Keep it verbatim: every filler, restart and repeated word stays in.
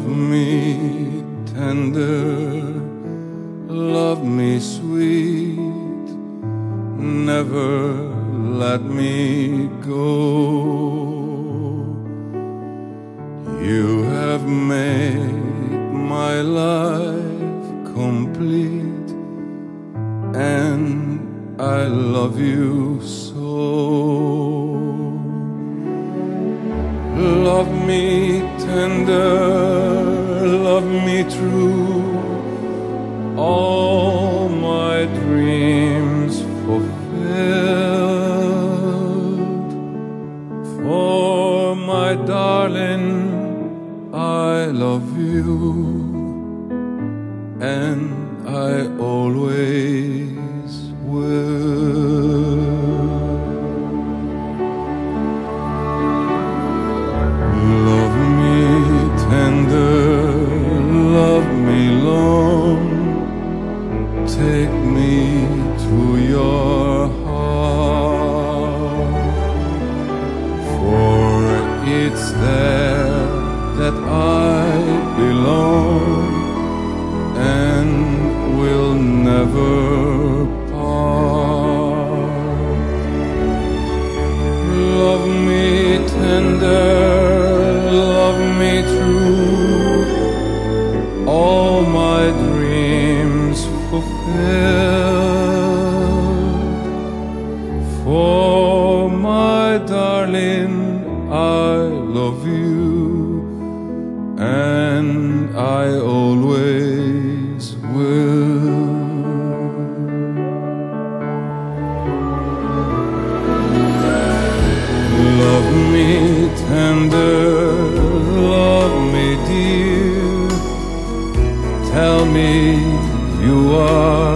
me tender, love me sweet, never let me go. You have made my life complete, and I love you so. Love me tender, love me true, all my dreams fulfilled. For my darling, I love you, and I always will. Love me tender, love me long, take me to your heart, for it's there that I belong and will never part. Love me tender, love me true, all my dreams fulfilled. For my darling, I love you, and I always will. Love me tender, love me dear, tell me you are